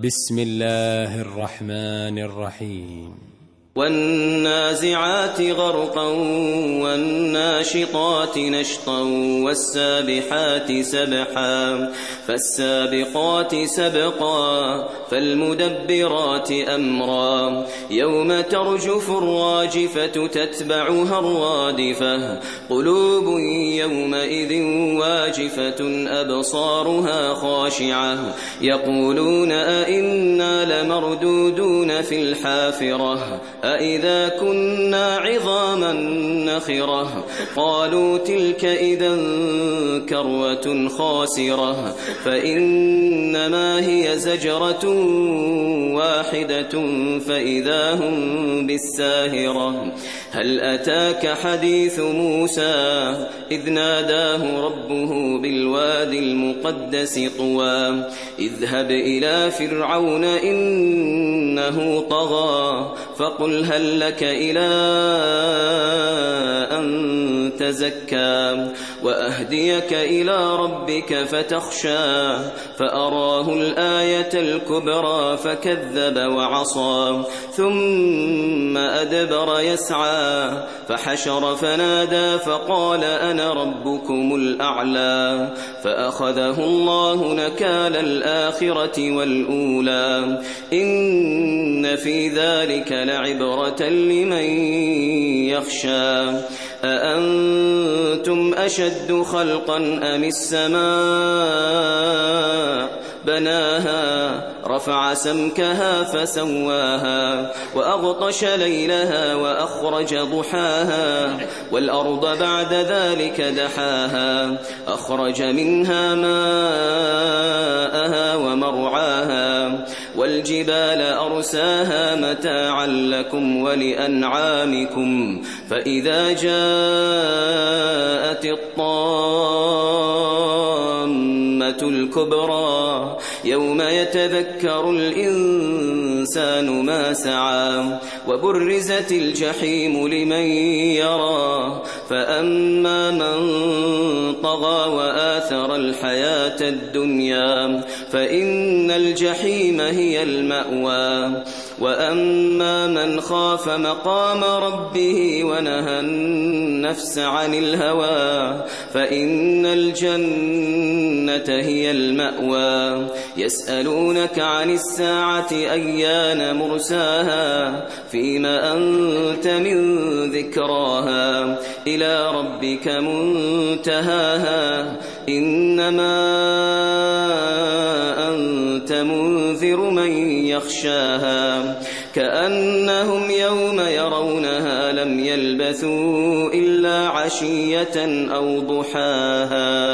بسم الله الرحمن الرحيم والنازعات غرقا والناشطات نشطا والسابحات سبحا فالسابقات سبقا فالمدبرات أمرا يوم ترجف الراجفة تتبعها الرادفة قلوب يومئذ واجفة أبصارها خاشعة يقولون أئنا لمردودون في الحافرة أئذا كنا عظاما نخرة قالوا تلك إذا كروة خاسرة فإنما هي زجرة واحدة فإذا هم بالساهرة هل أتاك حديث موسى إذ ناداه ربه بالوادي المقدس طوى اذهب إلى فرعون إنه طغى فقل هل لك إلى أن تزكى وأهديك إلى ربك فتخشى فأراه الآية الكبرى فكذب وعصى ثم أدبر يسعى فحشر فنادى فقال أنا ربكم الأعلى فأخذه الله نكال الآخرة والأولى إن في ذلك لعبرة لمن يخشى أأنتم أشد خلقا أم السماء بناها رفع سمكها فسواها وأغطش ليلها وأخرج ضحاها والأرض بعد ذلك دحاها أخرج منها ماءها ومرعاها والجبال أرساها متاعا لكم ولأنعامكم فإذا جاءت الطامة الكبرى يوم يتذكر الإنسان ما سعى وبرزت الجحيم لمن يرى فأما من طغى وآثر الحياة الدنيا فإن الجحيم هي المأوى وأما من خاف مقام ربه ونهى النفس عن الهوى فإن الجنة هي المأوى يسألونك عن الساعة أيان مرساها فيما أنت من ذكراها إلى ربك منتهاها إنما أنت منذر من يخشاها كأنهم يوم يرونها لم يلبثوا إلا عشية أو ضحاها.